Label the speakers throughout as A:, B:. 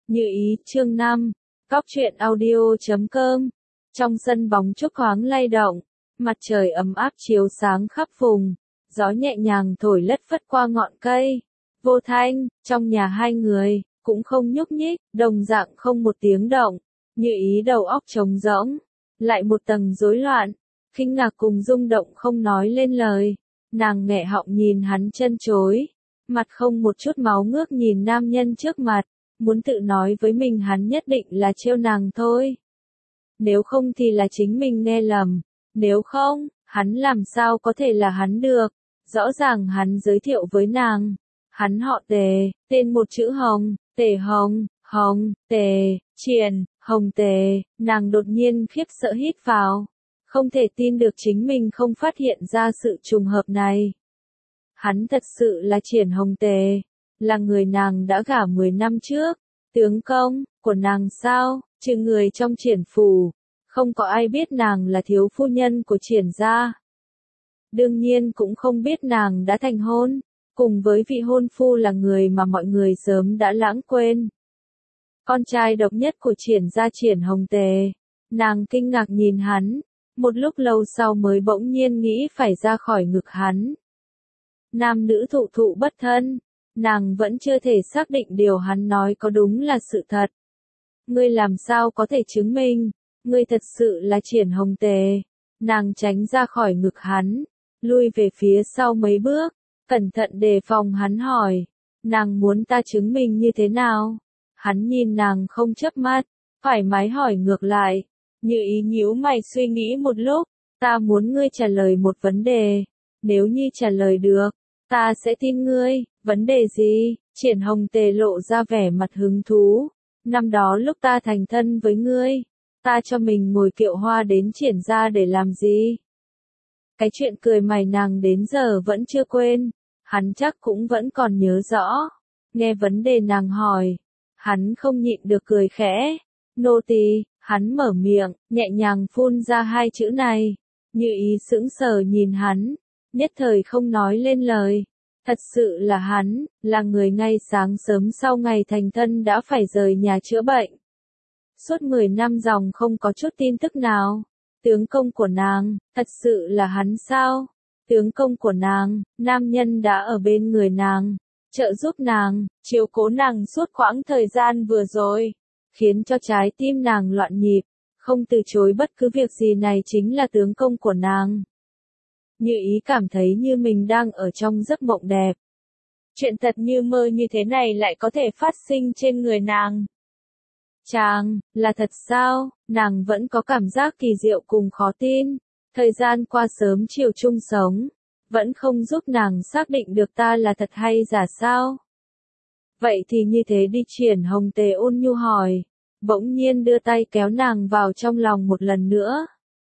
A: Như ý, chương 5, Góc truyện audio.com. Trong sân bóng chúc thoáng lay động, mặt trời ấm áp chiếu sáng khắp vùng, gió nhẹ nhàng thổi lất phất qua ngọn cây. Vô Thanh, trong nhà hai người, cũng không nhúc nhích, đồng dạng không một tiếng động. Như ý đầu óc trống rỗng, lại một tầng rối loạn, kinh ngạc cùng rung động không nói lên lời. Nàng nghẹ họng nhìn hắn chân chối, mặt không một chút máu ngước nhìn nam nhân trước mặt, muốn tự nói với mình hắn nhất định là trêu nàng thôi. Nếu không thì là chính mình nghe lầm, nếu không, hắn làm sao có thể là hắn được. Rõ ràng hắn giới thiệu với nàng, hắn họ Tề, tên một chữ Hồng, Tề Hồng, Hồng, Tề, Triển, Hồng Tề. Nàng đột nhiên khiếp sợ hít vào, không thể tin được chính mình không phát hiện ra sự trùng hợp này. Hắn thật sự là Triển Hồng Tề, là người nàng đã gả 10 năm trước, tướng công của nàng sao, trừ người trong Triển phủ, không có ai biết nàng là thiếu phu nhân của Triển gia. Đương nhiên cũng không biết nàng đã thành hôn, cùng với vị hôn phu là người mà mọi người sớm đã lãng quên. Con trai độc nhất của Triển gia Triển Hồng Tề, nàng kinh ngạc nhìn hắn, một lúc lâu sau mới bỗng nhiên nghĩ phải ra khỏi ngực hắn. Nam nữ thụ thụ bất thân, nàng vẫn chưa thể xác định điều hắn nói có đúng là sự thật. Ngươi làm sao có thể chứng minh, ngươi thật sự là Triển Hồng Tề. Nàng tránh ra khỏi ngực hắn, lui về phía sau mấy bước, cẩn thận đề phòng hắn hỏi, nàng muốn ta chứng minh như thế nào? Hắn nhìn nàng không chớp mắt, thoải mái hỏi ngược lại, Như ý nhíu mày suy nghĩ một lúc, ta muốn ngươi trả lời một vấn đề, nếu như trả lời được, ta sẽ tin ngươi. Vấn đề gì? Triển Hồng Tề lộ ra vẻ mặt hứng thú. Năm đó lúc ta thành thân với ngươi, ta cho mình ngồi kiệu hoa đến Triển gia để làm gì? Cái chuyện cười mày nàng đến giờ vẫn chưa quên, hắn chắc cũng vẫn còn nhớ rõ. Nghe vấn đề nàng hỏi, hắn không nhịn được cười khẽ. Nô tỳ. Hắn mở miệng, nhẹ nhàng phun ra hai chữ này. Như ý sững sờ nhìn hắn, nhất thời không nói lên lời. Thật sự là hắn, là người ngay sáng sớm sau ngày thành thân đã phải rời nhà chữa bệnh. Suốt 10 năm dòng không có chút tin tức nào. Tướng công của nàng, thật sự là hắn sao? Tướng công của nàng, nam nhân đã ở bên người nàng, trợ giúp nàng, chiếu cố nàng suốt quãng thời gian vừa rồi, khiến cho trái tim nàng loạn nhịp, không từ chối bất cứ việc gì này chính là tướng công của nàng. Như ý cảm thấy như mình đang ở trong giấc mộng đẹp. Chuyện thật như mơ như thế này lại có thể phát sinh trên người nàng. Chàng, là thật sao? Nàng vẫn có cảm giác kỳ diệu cùng khó tin. Thời gian qua sớm chiều chung sống, vẫn không giúp nàng xác định được ta là thật hay giả sao? Vậy thì như thế đi. Triển Hồng Tề ôn nhu hỏi, bỗng nhiên đưa tay kéo nàng vào trong lòng một lần nữa.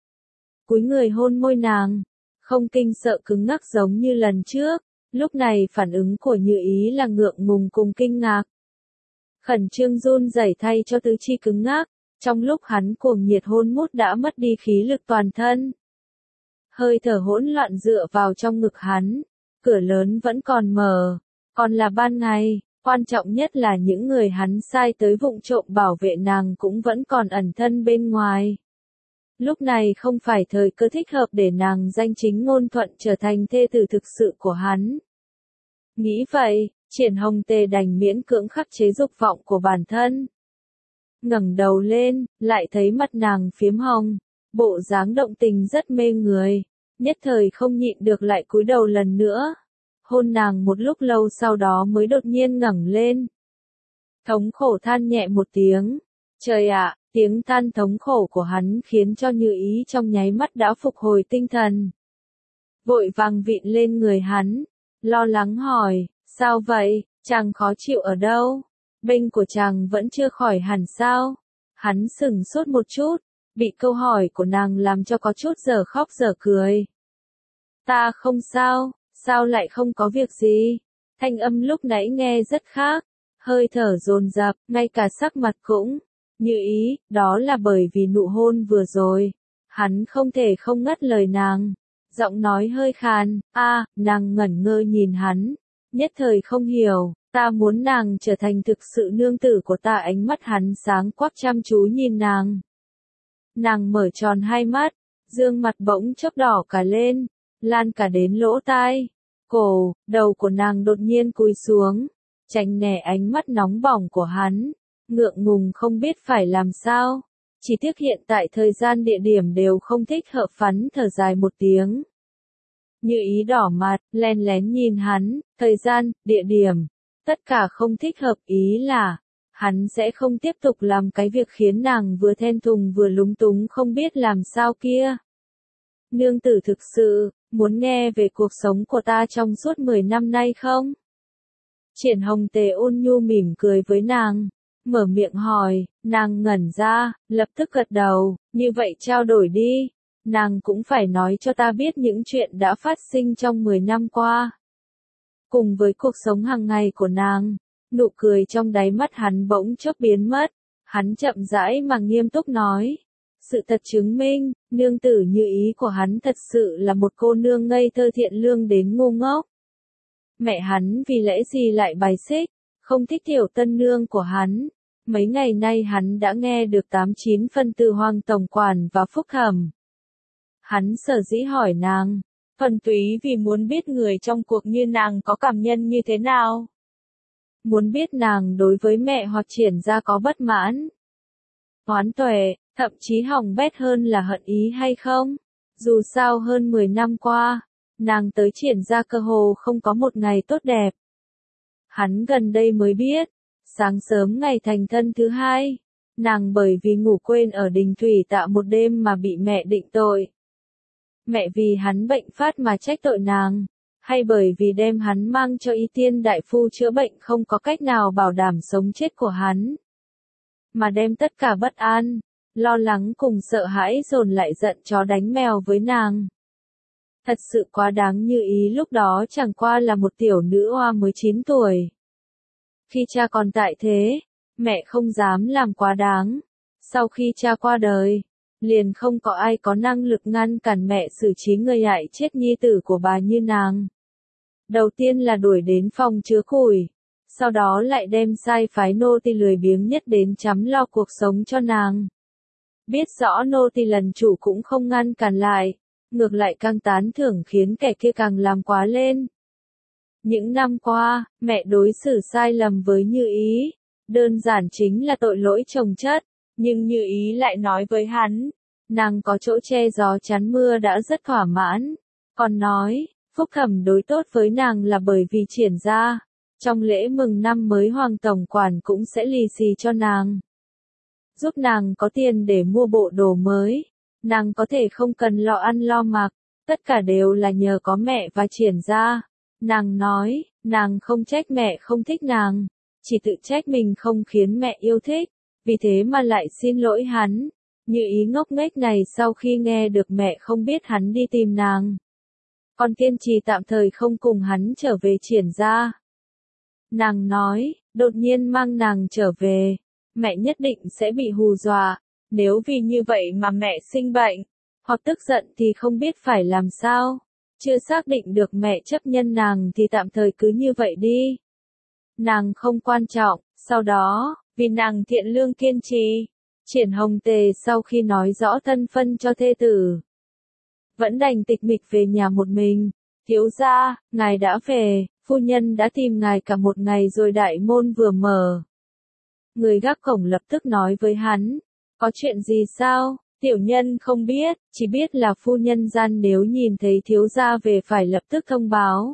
A: Cúi người hôn môi nàng, không kinh sợ cứng ngắc giống như lần trước, lúc này phản ứng của Như ý là ngượng ngùng cùng kinh ngạc. Khẩn trương run rẩy thay cho tứ chi cứng ngắc, trong lúc hắn cuồng nhiệt hôn mút đã mất đi khí lực toàn thân. Hơi thở hỗn loạn dựa vào trong ngực hắn, cửa lớn vẫn còn mở, còn là ban ngày. Quan trọng nhất là những người hắn sai tới vụng trộm bảo vệ nàng cũng vẫn còn ẩn thân bên ngoài. Lúc này không phải thời cơ thích hợp để nàng danh chính ngôn thuận trở thành thê tử thực sự của hắn. Nghĩ vậy, Triển Hồng Tề đành miễn cưỡng khắc chế dục vọng của bản thân. Ngẩng đầu lên, lại thấy mặt nàng phiếm hồng, bộ dáng động tình rất mê người, nhất thời không nhịn được lại cúi đầu lần nữa. Hôn nàng một lúc lâu sau đó mới đột nhiên ngẩng lên. Thống khổ than nhẹ một tiếng. Trời ạ, tiếng than thống khổ của hắn khiến cho Như ý trong nháy mắt đã phục hồi tinh thần. Vội vàng vịn lên người hắn, lo lắng hỏi, sao vậy, chàng khó chịu ở đâu? Bệnh của chàng vẫn chưa khỏi hẳn sao? Hắn sững sốt một chút, bị câu hỏi của nàng làm cho có chút dở khóc dở cười. Ta không sao. Sao lại không có việc gì? Thanh âm lúc nãy nghe rất khác, hơi thở dồn dập, ngay cả sắc mặt cũng. Như ý, đó là bởi vì nụ hôn vừa rồi. Hắn không thể không ngắt lời nàng. Giọng nói hơi khàn, nàng ngẩn ngơ nhìn hắn, nhất thời không hiểu, Ta muốn nàng trở thành thực sự nương tử của ta. Ánh mắt hắn sáng quắc chăm chú nhìn nàng. Nàng mở tròn hai mắt, dương mặt bỗng chốc đỏ cả lên, lan cả đến lỗ tai. Cổ, đầu của nàng đột nhiên cúi xuống, tránh né ánh mắt nóng bỏng của hắn, ngượng ngùng không biết phải làm sao. Chỉ tiếc hiện tại thời gian địa điểm đều không thích hợp. Hắn thở dài một tiếng. Như Ý đỏ mặt, len lén nhìn hắn, thời gian, địa điểm, tất cả không thích hợp. Ý là, hắn sẽ không tiếp tục làm cái việc khiến nàng vừa thẹn thùng vừa lúng túng không biết làm sao kia. Nương tử thực sự, muốn nghe về cuộc sống của ta trong suốt 10 năm nay không? Triển Hồng Tề ôn nhu mỉm cười với nàng, mở miệng hỏi, nàng ngẩn ra, lập tức gật đầu, như vậy trao đổi đi. Nàng cũng phải nói cho ta biết những chuyện đã phát sinh trong 10 năm qua. Cùng với cuộc sống hàng ngày của nàng, nụ cười trong đáy mắt hắn bỗng chốc biến mất. Hắn chậm rãi mà nghiêm túc nói. Sự thật chứng minh, nương tử Như Ý của hắn thật sự là một cô nương ngây thơ thiện lương đến ngu ngốc. Mẹ hắn vì lẽ gì lại bài xích, không thích tiểu tân nương của hắn. Mấy ngày nay hắn đã nghe được 89 phân từ Hoàng tổng quản và Phúc Thẩm. Hắn sở dĩ hỏi nàng, thuần túy vì muốn biết người trong cuộc như nàng có cảm nhân như thế nào. Muốn biết nàng đối với mẹ hoặc Triển gia có bất mãn, oán tuệ, thậm chí hỏng bét hơn là hận ý hay không. Dù sao hơn 10 năm qua, nàng tới Triển gia cơ hồ không có một ngày tốt đẹp. Hắn gần đây mới biết, sáng sớm ngày thành thân thứ hai, nàng bởi vì ngủ quên ở đình thủy tạ một đêm mà bị mẹ định tội. Mẹ vì hắn bệnh phát mà trách tội nàng, hay bởi vì đem hắn mang cho Y Tiên đại phu chữa bệnh không có cách nào bảo đảm sống chết của hắn, mà đem tất cả bất an, lo lắng cùng sợ hãi dồn lại giận chó đánh mèo với nàng. Thật sự quá đáng. Như Ý lúc đó chẳng qua là một tiểu nữ hoa mới 9 tuổi. Khi cha còn tại thế, mẹ không dám làm quá đáng. Sau khi cha qua đời, liền không có ai có năng lực ngăn cản mẹ xử trí người hại chết nhi tử của bà như nàng. Đầu tiên là đuổi đến phòng chứa củi, sau đó lại đem sai phái nô tỳ lười biếng nhất đến chăm lo cuộc sống cho nàng. Biết rõ nô tỳ lần chủ cũng không ngăn cản lại, ngược lại càng tán thưởng khiến kẻ kia càng làm quá lên. Những năm qua, mẹ đối xử sai lầm với Như Ý, đơn giản chính là tội lỗi chồng chất, nhưng Như Ý lại nói với hắn, nàng có chỗ che gió chắn mưa đã rất thỏa mãn, còn nói, Phúc Thẩm đối tốt với nàng là bởi vì Triển gia, trong lễ mừng năm mới Hoàng tổng quản cũng sẽ lì xì cho nàng, giúp nàng có tiền để mua bộ đồ mới, nàng có thể không cần lo ăn lo mặc, tất cả đều là nhờ có mẹ và Triển gia. Nàng nói, nàng không trách mẹ không thích nàng, chỉ tự trách mình không khiến mẹ yêu thích, vì thế mà lại xin lỗi hắn. Như Ý ngốc nghếch này sau khi nghe được mẹ không biết hắn đi tìm nàng, còn kiên trì tạm thời không cùng hắn trở về Triển gia. Nàng nói, đột nhiên mang nàng trở về, mẹ nhất định sẽ bị hù dọa, nếu vì như vậy mà mẹ sinh bệnh, hoặc tức giận thì không biết phải làm sao. Chưa xác định được mẹ chấp nhận nàng thì tạm thời cứ như vậy đi. Nàng không quan trọng, sau đó, vì nàng thiện lương kiên trì, Triển Hồng Tề sau khi nói rõ thân phân cho thê tử, vẫn đành tịch mịch về nhà một mình. Thiếu gia, ngài đã về, phu nhân đã tìm ngài cả một ngày rồi. Đại môn vừa mở, người gác cổng lập tức nói với hắn, có chuyện gì sao? Tiểu nhân không biết, chỉ biết là phu nhân gian nếu nhìn thấy thiếu gia về phải lập tức thông báo.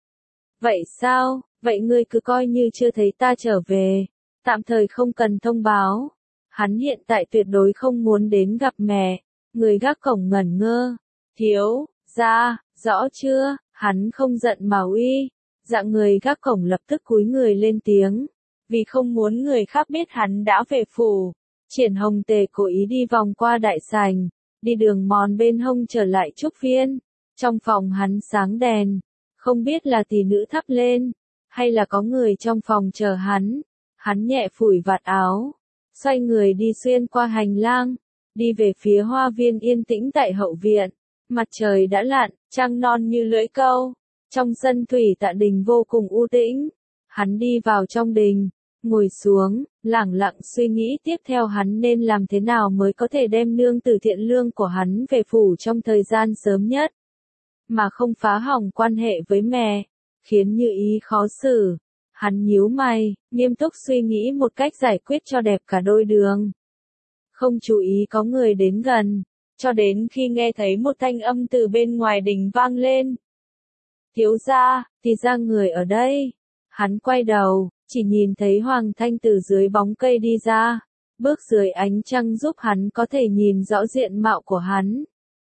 A: Vậy sao, vậy ngươi cứ coi như chưa thấy ta trở về, tạm thời không cần thông báo. Hắn hiện tại tuyệt đối không muốn đến gặp mẹ. Người gác cổng ngẩn ngơ. Thiếu gia, rõ chưa? Hắn không giận mà uy. Dạng người gác cổng lập tức cúi người lên tiếng, vì không muốn người khác biết hắn đã về phủ. Triển Hồng Tề cố ý đi vòng qua đại sảnh, đi đường mòn bên hông trở lại trúc viên. Trong phòng hắn sáng đèn, không biết là tỷ nữ thắp lên, hay là có người trong phòng chờ hắn. Hắn nhẹ phủi vạt áo, xoay người đi xuyên qua hành lang, đi về phía hoa viên yên tĩnh tại hậu viện. Mặt trời đã lặn, trăng non như lưỡi câu. Trong sân thủy tạ đình vô cùng u tĩnh. Hắn đi vào trong đình, ngồi xuống, lẳng lặng suy nghĩ tiếp theo hắn nên làm thế nào mới có thể đem nương tử thiện lương của hắn về phủ trong thời gian sớm nhất, mà không phá hỏng quan hệ với mẹ, khiến Như Ý khó xử. Hắn nhíu mày, nghiêm túc suy nghĩ một cách giải quyết cho đẹp cả đôi đường. Không chú ý có người đến gần, cho đến khi nghe thấy một thanh âm từ bên ngoài đình vang lên. Thiếu gia, thì ra người ở đây. Hắn quay đầu, chỉ nhìn thấy Hoàng Thanh từ dưới bóng cây đi ra, bước dưới ánh trăng giúp hắn có thể nhìn rõ diện mạo của hắn.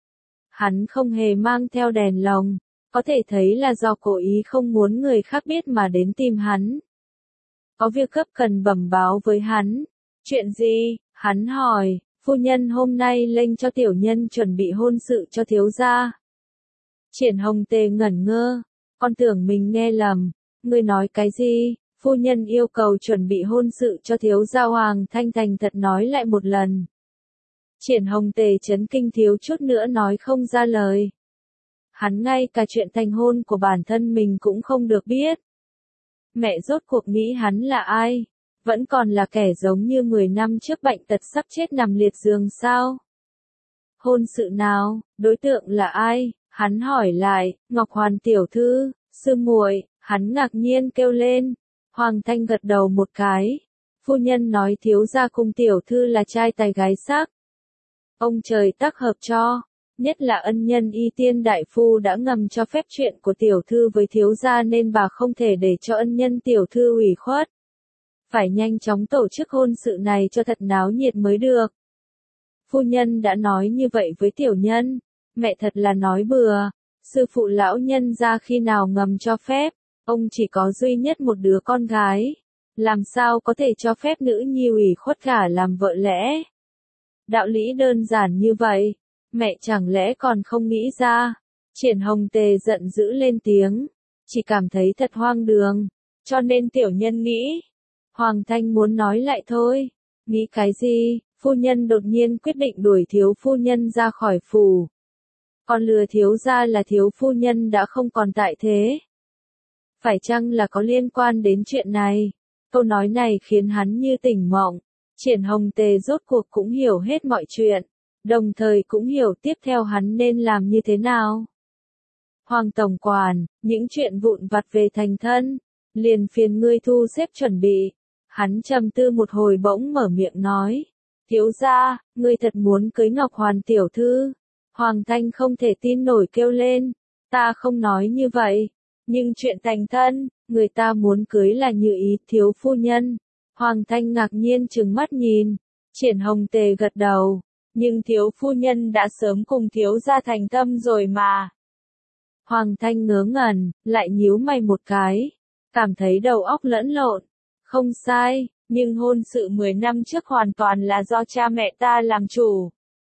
A: Hắn không hề mang theo đèn lồng, có thể thấy là do cố ý không muốn người khác biết mà đến tìm hắn. Có việc gấp cần bẩm báo với hắn. Chuyện gì? Hắn hỏi. Phu nhân hôm nay lệnh cho tiểu nhân chuẩn bị hôn sự cho thiếu gia. Triển Hồng Tề ngẩn ngơ, con tưởng mình nghe lầm. Ngươi nói cái gì? Phu nhân yêu cầu chuẩn bị hôn sự cho thiếu gia. Hoàng Thanh thành thật nói lại một lần. Triển Hồng Tề chấn kinh thiếu chút nữa nói không ra lời. Hắn ngay cả chuyện thành hôn của bản thân mình cũng không được biết. Mẹ rốt cuộc nghĩ hắn là ai? Vẫn còn là kẻ giống như 10 năm trước bệnh tật sắp chết nằm liệt giường sao? Hôn sự nào? Đối tượng là ai? Hắn hỏi lại. Ngọc Hoàn tiểu thư, sư muội. Hắn ngạc nhiên kêu lên. Hoàng Thanh gật đầu một cái. Phu nhân nói thiếu gia cùng tiểu thư là trai tài gái sắc. Ông trời tác hợp cho. Nhất là ân nhân Y Tiên đại phu đã ngầm cho phép chuyện của tiểu thư với thiếu gia nên bà không thể để cho ân nhân tiểu thư ủy khuất. Phải nhanh chóng tổ chức hôn sự này cho thật náo nhiệt mới được. Phu nhân đã nói như vậy với tiểu nhân, mẹ thật là nói bừa, sư phụ lão nhân ra khi nào ngầm cho phép, ông chỉ có duy nhất một đứa con gái, làm sao có thể cho phép nữ nhi ủy khuất gả làm vợ lẽ. Đạo lý đơn giản như vậy, mẹ chẳng lẽ còn không nghĩ ra. Triển Hồng Tề giận dữ lên tiếng, chỉ cảm thấy thật hoang đường, cho nên tiểu nhân nghĩ. Hoàng Thanh muốn nói lại thôi, nghĩ cái gì, phu nhân đột nhiên quyết định đuổi thiếu phu nhân ra khỏi phủ. Còn lừa thiếu gia là thiếu phu nhân đã không còn tại thế. Phải chăng là có liên quan đến chuyện này? Câu nói này khiến hắn như tỉnh mộng. Triển Hồng Tề rốt cuộc cũng hiểu hết mọi chuyện, đồng thời cũng hiểu tiếp theo hắn nên làm như thế nào. Hoàng tổng quản, những chuyện vụn vặt về thành thân, liền phiền ngươi thu xếp chuẩn bị. Hắn trầm tư một hồi bỗng mở miệng nói. Thiếu gia, ngươi thật muốn cưới Ngọc Hoàn tiểu thư. Hoàng Thanh không thể tin nổi kêu lên. Ta không nói như vậy. Nhưng chuyện thành thân, người ta muốn cưới là Như Ý thiếu phu nhân. Hoàng Thanh ngạc nhiên trừng mắt nhìn. Triển Hồng Tề gật đầu. Nhưng thiếu phu nhân đã sớm cùng thiếu gia thành tâm rồi mà. Hoàng Thanh ngớ ngẩn, lại nhíu mày một cái. Cảm thấy đầu óc lẫn lộn. Không sai, nhưng hôn sự 10 năm trước hoàn toàn là do cha mẹ ta làm chủ.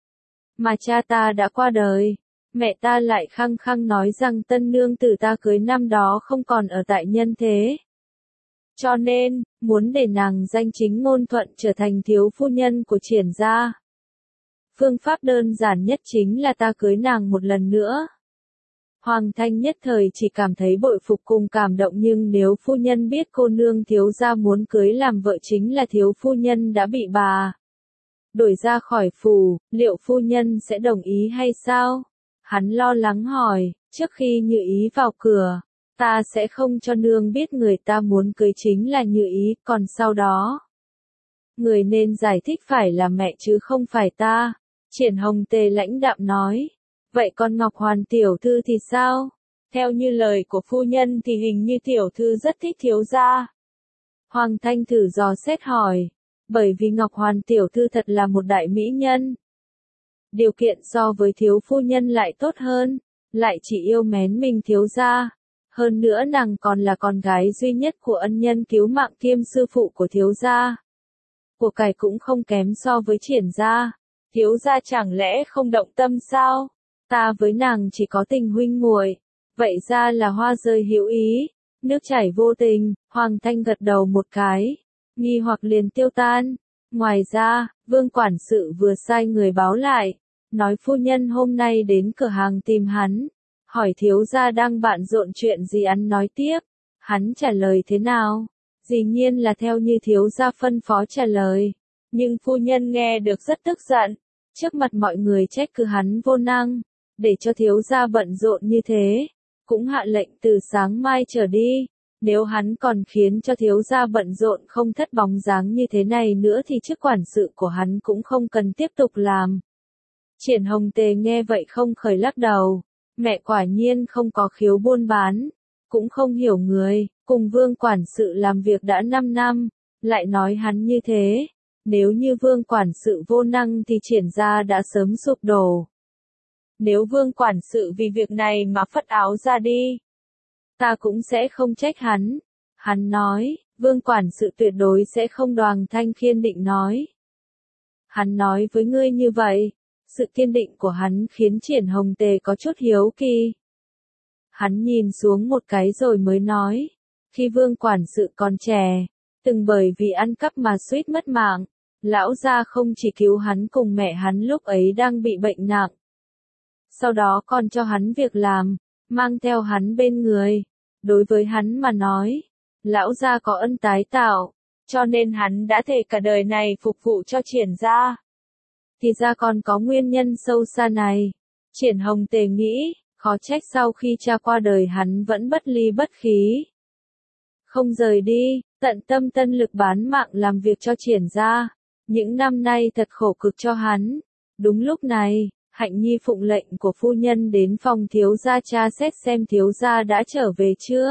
A: Mà cha ta đã qua đời, mẹ ta lại khăng khăng nói rằng tân nương tử ta cưới năm đó không còn ở tại nhân thế. Cho nên, muốn để nàng danh chính ngôn thuận trở thành thiếu phu nhân của Triển gia. Phương pháp đơn giản nhất chính là ta cưới nàng một lần nữa. Hoàng Thanh nhất thời chỉ cảm thấy bội phục cùng cảm động, nhưng nếu phu nhân biết cô nương thiếu gia muốn cưới làm vợ chính là thiếu phu nhân đã bị bà đuổi ra khỏi phủ, liệu phu nhân sẽ đồng ý hay sao? Hắn lo lắng hỏi, trước khi Như Ý vào cửa, ta sẽ không cho nương biết người ta muốn cưới chính là Như Ý, còn sau đó, người nên giải thích phải là mẹ chứ không phải ta. Triển Hồng Tề lãnh đạm nói. Vậy con Ngọc Hoàn tiểu thư thì sao? Theo như lời của phu nhân thì hình như tiểu thư rất thích thiếu gia. Hoàng Thanh thử dò xét hỏi. Bởi vì Ngọc Hoàn tiểu thư thật là một đại mỹ nhân. Điều kiện so với thiếu phu nhân lại tốt hơn, lại chỉ yêu mến mình thiếu gia. Hơn nữa nàng còn là con gái duy nhất của ân nhân cứu mạng kiêm sư phụ của thiếu gia. Của cải cũng không kém so với Triển gia. Thiếu gia chẳng lẽ không động tâm sao? Ta với nàng chỉ có tình huynh muội, vậy ra là hoa rơi hữu ý, nước chảy vô tình. Hoàng Thanh gật đầu một cái, nghi hoặc liền tiêu tan. Ngoài ra, Vương quản sự vừa sai người báo lại, nói phu nhân hôm nay đến cửa hàng tìm hắn, hỏi thiếu gia đang bận rộn chuyện gì. Ăn nói tiếp, Hắn trả lời thế nào? Dĩ nhiên là theo như thiếu gia phân phó trả lời. Nhưng phu nhân nghe được rất tức giận. Trước mặt mọi người trách cứ hắn vô năng. Để cho thiếu gia bận rộn như thế. Cũng hạ lệnh từ sáng mai trở đi. Nếu hắn còn khiến cho thiếu gia bận rộn không thất bóng dáng như thế này nữa thì chức quản sự của hắn cũng không cần tiếp tục làm. Triển Hồng Tề nghe vậy không khởi lắc đầu. Mẹ quả nhiên không có khiếu buôn bán. Cũng không hiểu người, cùng vương quản sự làm việc đã 5 năm, lại nói hắn như thế. Nếu như vương quản sự vô năng thì Triển gia đã sớm sụp đổ. Nếu vương quản sự vì việc này mà phất áo ra đi, ta cũng sẽ không trách hắn. Hắn nói, vương quản sự tuyệt đối sẽ không. Đoàn Thanh Khiên định nói. Hắn nói với ngươi như vậy, sự kiên định của hắn khiến Triển Hồng Tề có chút hiếu kỳ. Hắn nhìn xuống một cái rồi mới nói, khi vương quản sự còn trẻ, từng bởi vì ăn cắp mà suýt mất mạng, lão gia không chỉ cứu hắn cùng mẹ hắn lúc ấy đang bị bệnh nặng. Sau đó còn cho hắn việc làm, mang theo hắn bên người. Đối với hắn mà nói, lão gia có ân tái tạo, cho nên hắn đã thề cả đời này phục vụ cho Triển gia. Thì ra còn có nguyên nhân sâu xa này. Triển Hồng Tề nghĩ, khó trách sau khi cha qua đời hắn vẫn bất ly bất khí. Không rời đi, tận tâm tân lực bán mạng làm việc cho Triển gia. Những năm nay thật khổ cực cho hắn. Đúng lúc này, Hạnh Nhi phụng lệnh của phu nhân đến phòng thiếu gia tra xét xem thiếu gia đã trở về chưa.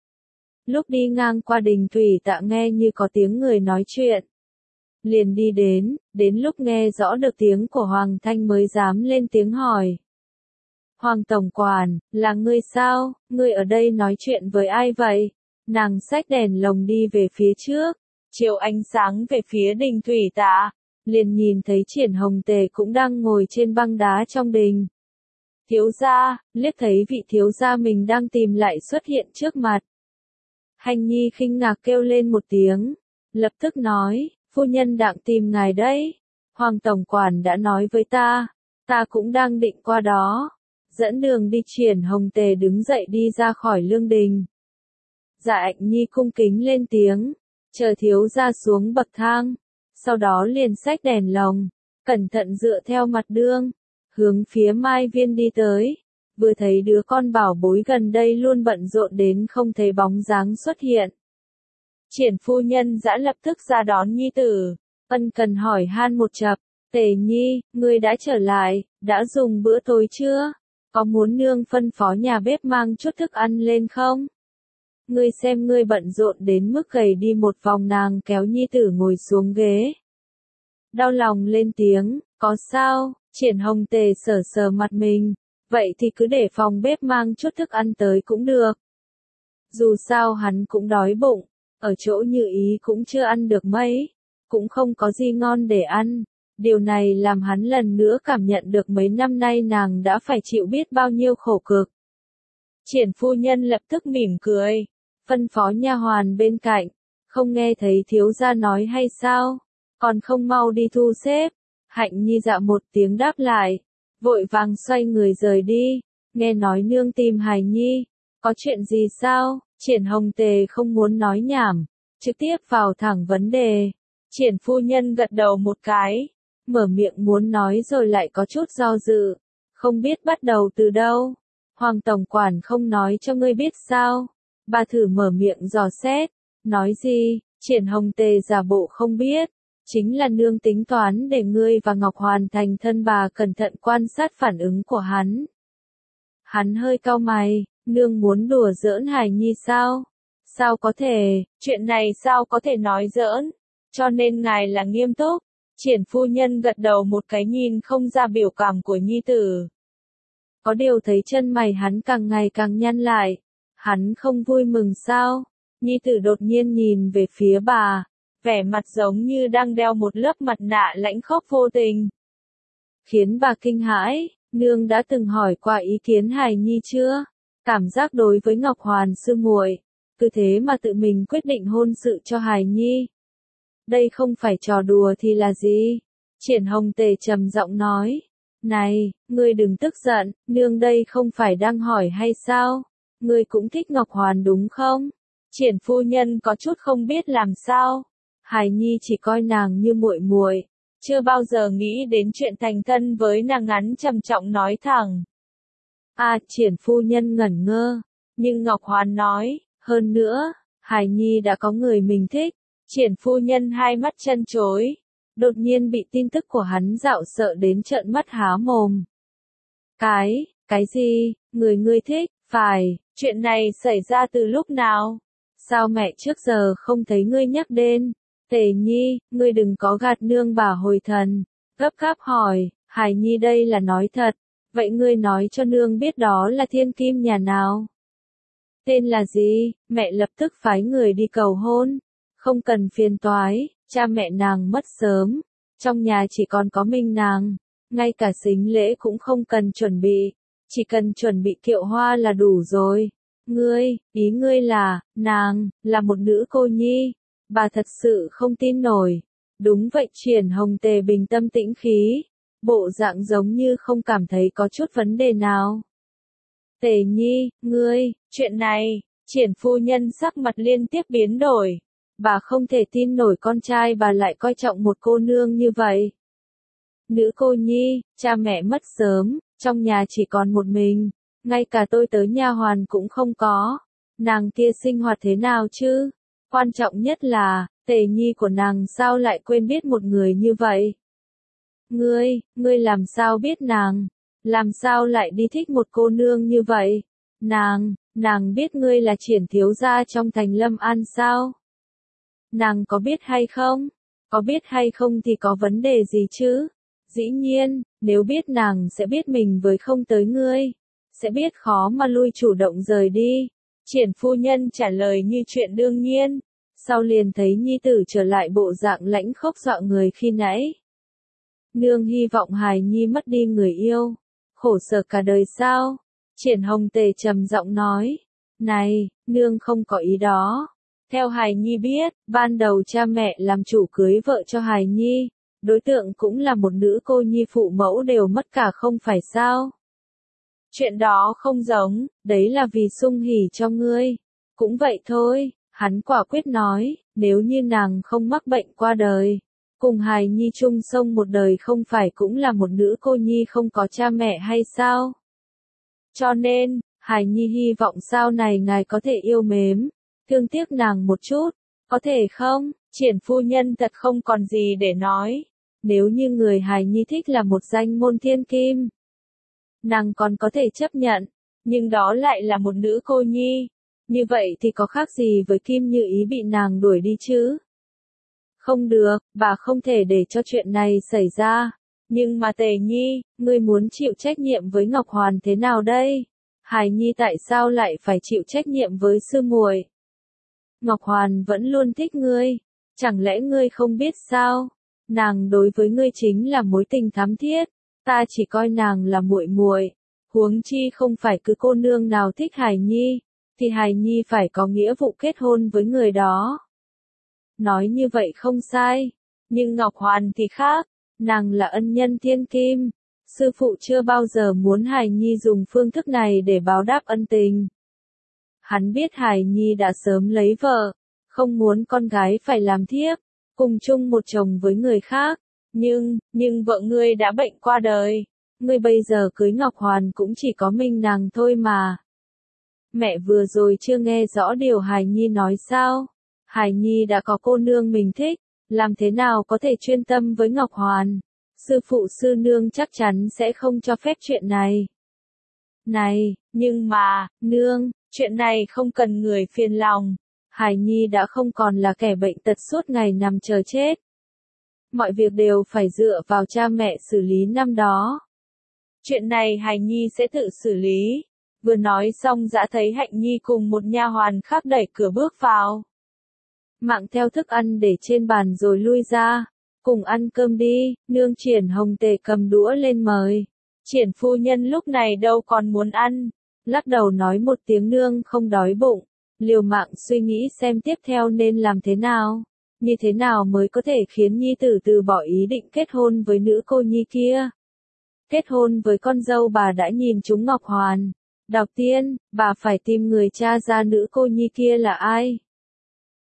A: Lúc đi ngang qua đình Thủy Tạ nghe như có tiếng người nói chuyện. Liền đi đến lúc nghe rõ được tiếng của Hoàng Thanh mới dám lên tiếng hỏi. Hoàng tổng quản, là ngươi sao? Ngươi ở đây nói chuyện với ai vậy? Nàng xách đèn lồng đi về phía trước, chiếu ánh sáng về phía đình Thủy Tạ, liền nhìn thấy Triển Hồng Tề cũng đang ngồi trên băng đá trong đình. Thiếu gia, liếc thấy vị thiếu gia mình đang tìm lại xuất hiện trước mặt. Hạnh Nhi khinh ngạc kêu lên một tiếng, lập tức nói, phu nhân đang tìm ngài đấy. Hoàng tổng quản đã nói với ta cũng đang định qua đó. Dẫn đường đi. Triển Hồng Tề đứng dậy đi ra khỏi lương đình. Dạ Hạnh Nhi cung kính lên tiếng, chờ thiếu gia xuống bậc thang, sau đó liền xách đèn lồng, cẩn thận dựa theo mặt đường, hướng phía Mai Viên đi tới. Vừa thấy đứa con bảo bối gần đây luôn bận rộn đến không thấy bóng dáng xuất hiện. Triển phu nhân dã lập tức ra đón nhi tử, ân cần hỏi han một chập, Tề Nhi, ngươi đã trở lại, đã dùng bữa tối chưa? Có muốn nương phân phó nhà bếp mang chút thức ăn lên không? Ngươi xem ngươi bận rộn đến mức gầy đi một vòng. Nàng kéo nhi tử ngồi xuống ghế. Đau lòng lên tiếng, có sao? Triển Hồng Tề sờ sờ mặt mình, vậy thì cứ để phòng bếp mang chút thức ăn tới cũng được. Dù sao hắn cũng đói bụng, ở chỗ Như Ý cũng chưa ăn được mấy, cũng không có gì ngon để ăn. Điều này làm hắn lần nữa cảm nhận được mấy năm nay nàng đã phải chịu biết bao nhiêu khổ cực. Triển phu nhân lập tức mỉm cười, phân phó nha hoàn bên cạnh, không nghe thấy thiếu gia nói hay sao, còn không mau đi thu xếp. Hạnh Nhi dạ một tiếng đáp lại, vội vàng xoay người rời đi. Nghe nói nương tìm Hài Nhi, có chuyện gì sao? Triển Hồng Tề không muốn nói nhảm, trực tiếp vào thẳng vấn đề. Triển phu nhân gật đầu một cái, mở miệng muốn nói rồi lại có chút do dự, không biết bắt đầu từ đâu. Hoàng tổng quản không nói cho ngươi biết sao? Bà thử mở miệng dò xét, nói gì? Triển Hồng Tề giả bộ không biết, chính là nương tính toán để ngươi và Ngọc Hoàn thành thân. Bà cẩn thận quan sát phản ứng của hắn. Hắn hơi cau mày, nương muốn đùa giỡn Hài Nhi sao? Sao có thể, chuyện này sao có thể nói giỡn, cho nên ngài là nghiêm túc. Triển phu nhân gật đầu một cái, nhìn không ra biểu cảm của nhi tử. Có điều thấy chân mày hắn càng ngày càng nhăn lại. Hắn không vui mừng sao? Nhi tử đột nhiên nhìn về phía bà, vẻ mặt giống như đang đeo một lớp mặt nạ lãnh khốc vô tình. Khiến bà kinh hãi, nương đã từng hỏi qua ý kiến Hài Nhi chưa? Cảm giác đối với Ngọc Hoàn sư muội, cứ thế mà tự mình quyết định hôn sự cho Hài Nhi. Đây không phải trò đùa thì là gì? Triển Hồng Tề trầm giọng nói. Này, ngươi đừng tức giận, nương đây không phải đang hỏi hay sao? Ngươi cũng thích Ngọc Hoàn đúng không? Triển phu nhân có chút không biết làm sao. Hài Nhi chỉ coi nàng như muội muội, chưa bao giờ nghĩ đến chuyện thành thân với nàng, ngắn trầm trọng nói thẳng. Triển phu nhân ngẩn ngơ, nhưng Ngọc Hoàn nói, hơn nữa, Hài Nhi đã có người mình thích. Triển phu nhân hai mắt chân chối, đột nhiên bị tin tức của hắn dạo sợ đến trợn mắt há mồm. Cái gì, người ngươi thích, phải, chuyện này xảy ra từ lúc nào? Sao mẹ trước giờ không thấy ngươi nhắc đến? Tề Nhi, ngươi đừng có gạt nương bà hồi thần. Gấp gáp hỏi, Hài Nhi đây là nói thật, vậy ngươi nói cho nương biết đó là thiên kim nhà nào? Tên là gì? Mẹ lập tức phái người đi cầu hôn. Không cần phiền toái, cha mẹ nàng mất sớm, trong nhà chỉ còn có mình nàng, ngay cả sính lễ cũng không cần chuẩn bị, chỉ cần chuẩn bị kiệu hoa là đủ rồi. Ý ngươi là, nàng, là một nữ cô nhi, bà thật sự không tin nổi. Đúng vậy, Triển Hồng Tề bình tâm tĩnh khí, bộ dạng giống như không cảm thấy có chút vấn đề nào. Tề Nhi, chuyện này, Triển phu nhân sắc mặt liên tiếp biến đổi. Bà không thể tin nổi con trai bà lại coi trọng một cô nương như vậy. Nữ cô nhi, cha mẹ mất sớm, trong nhà chỉ còn một mình, ngay cả tôi tớ nha hoàn cũng không có. Nàng kia sinh hoạt thế nào chứ? Quan trọng nhất là, Tề Nhi của nàng sao lại quên biết một người như vậy? Ngươi làm sao biết nàng? Làm sao lại đi thích một cô nương như vậy? Nàng biết ngươi là Triển thiếu gia trong thành Lâm An sao? Nàng có biết hay không? Có biết hay không thì có vấn đề gì chứ? Dĩ nhiên, nếu biết nàng sẽ biết mình với không tới ngươi, sẽ biết khó mà lui chủ động rời đi. Triển phu nhân trả lời như chuyện đương nhiên, sau liền thấy nhi tử trở lại bộ dạng lãnh khốc dọa người khi nãy. Nương hy vọng Hài Nhi mất đi người yêu, khổ sở cả đời sao? Triển Hồng Tề trầm giọng nói, này, nương không có ý đó. Theo Hài Nhi biết, ban đầu cha mẹ làm chủ cưới vợ cho Hài Nhi, đối tượng cũng là một nữ cô nhi, phụ mẫu đều mất cả không phải sao? Chuyện đó không giống, đấy là vì sung hỉ cho ngươi. Cũng vậy thôi, hắn quả quyết nói, nếu như nàng không mắc bệnh qua đời, cùng Hài Nhi chung sống một đời không phải cũng là một nữ cô nhi không có cha mẹ hay sao? Cho nên, Hài Nhi hy vọng sau này ngài có thể yêu mến, thương tiếc nàng một chút, có thể không? Triển phu nhân thật không còn gì để nói. Nếu như người Hài Nhi thích là một danh môn thiên kim, nàng còn có thể chấp nhận, nhưng đó lại là một nữ cô nhi. Như vậy thì có khác gì với Kim Như Ý bị nàng đuổi đi chứ? Không được, bà không thể để cho chuyện này xảy ra. Nhưng mà Tề Nhi, ngươi muốn chịu trách nhiệm với Ngọc Hoàn thế nào đây? Hài Nhi tại sao lại phải chịu trách nhiệm với sư muội? Ngọc Hoàn vẫn luôn thích ngươi, chẳng lẽ ngươi không biết sao? Nàng đối với ngươi chính là mối tình thắm thiết, ta chỉ coi nàng là muội muội, huống chi không phải cứ cô nương nào thích Hài Nhi, thì Hài Nhi phải có nghĩa vụ kết hôn với người đó. Nói như vậy không sai, nhưng Ngọc Hoàn thì khác, nàng là ân nhân thiên kim, sư phụ chưa bao giờ muốn Hài Nhi dùng phương thức này để báo đáp ân tình. Hắn biết Hài Nhi đã sớm lấy vợ, không muốn con gái phải làm thiếp, cùng chung một chồng với người khác, nhưng vợ ngươi đã bệnh qua đời, ngươi bây giờ cưới Ngọc Hoàn cũng chỉ có mình nàng thôi mà. Mẹ vừa rồi chưa nghe rõ điều Hài Nhi nói sao? Hài Nhi đã có cô nương mình thích, làm thế nào có thể chuyên tâm với Ngọc Hoàn? Sư phụ sư nương chắc chắn sẽ không cho phép chuyện này. Này, nhưng mà, nương, chuyện này không cần người phiền lòng. Hài Nhi đã không còn là kẻ bệnh tật suốt ngày nằm chờ chết. Mọi việc đều phải dựa vào cha mẹ xử lý năm đó. Chuyện này Hài Nhi sẽ tự xử lý. Vừa nói xong đã thấy Hạnh Nhi cùng một nha hoàn khác đẩy cửa bước vào. Mạng theo thức ăn để trên bàn rồi lui ra. Cùng ăn cơm đi, nương. Triển Hồng Tề cầm đũa lên mời. Triển phu nhân lúc này đâu còn muốn ăn. Lắc đầu nói một tiếng nương không đói bụng. Liều mạng suy nghĩ xem tiếp theo nên làm thế nào. Như thế nào mới có thể khiến nhi tử từ bỏ ý định kết hôn với nữ cô nhi kia. Kết hôn với con dâu bà đã nhìn trúng Ngọc Hoàn. Đầu tiên, bà phải tìm người tra ra nữ cô nhi kia là ai.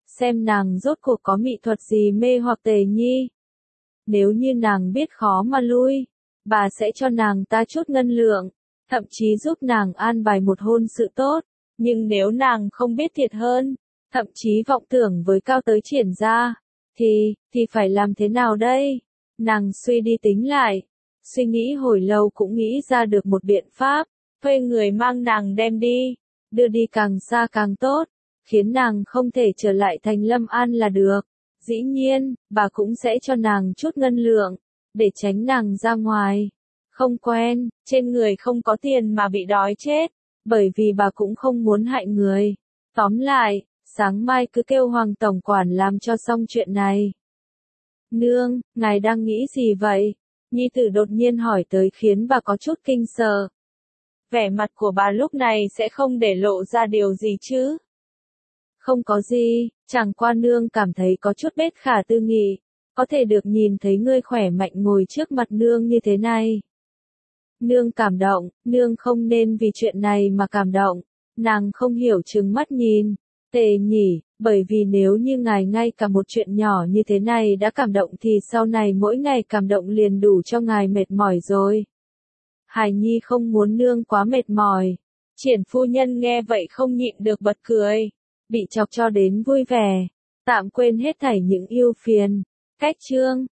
A: xem nàng rốt cuộc có mỹ thuật gì mê hoặc Tề Nhi. Nếu như nàng biết khó mà lui, bà sẽ cho nàng ta chút ngân lượng, thậm chí giúp nàng an bài một hôn sự tốt, nhưng nếu nàng không biết thiệt hơn, thậm chí vọng tưởng với cao tới triển ra, thì phải làm thế nào đây? Nàng suy đi tính lại, suy nghĩ hồi lâu cũng nghĩ ra được một biện pháp, thuê người mang nàng đem đi, đưa đi càng xa càng tốt, khiến nàng không thể trở lại thành Lâm An là được. Dĩ nhiên, bà cũng sẽ cho nàng chút ngân lượng, để tránh nàng ra ngoài. Không quen, trên người không có tiền mà bị đói chết, bởi vì bà cũng không muốn hại người. Tóm lại, sáng mai cứ kêu Hoàng tổng quản làm cho xong chuyện này. Nương, ngài đang nghĩ gì vậy? Nhi tử đột nhiên hỏi tới khiến bà có chút kinh sợ. Vẻ mặt của bà lúc này sẽ không để lộ ra điều gì chứ? Không có gì, chẳng qua nương cảm thấy có chút bết khả tư nghị, có thể được nhìn thấy ngươi khỏe mạnh ngồi trước mặt nương như thế này. Nương cảm động, nương không nên vì chuyện này mà cảm động, nàng không hiểu trừng mắt nhìn. Tề nhỉ, bởi vì nếu như ngài ngay cả một chuyện nhỏ như thế này đã cảm động thì sau này mỗi ngày cảm động liền đủ cho ngài mệt mỏi rồi. Hải Nhi không muốn nương quá mệt mỏi. Triển phu nhân nghe vậy không nhịn được bật cười, bị chọc cho đến vui vẻ, tạm quên hết thảy những ưu phiền. Cách chương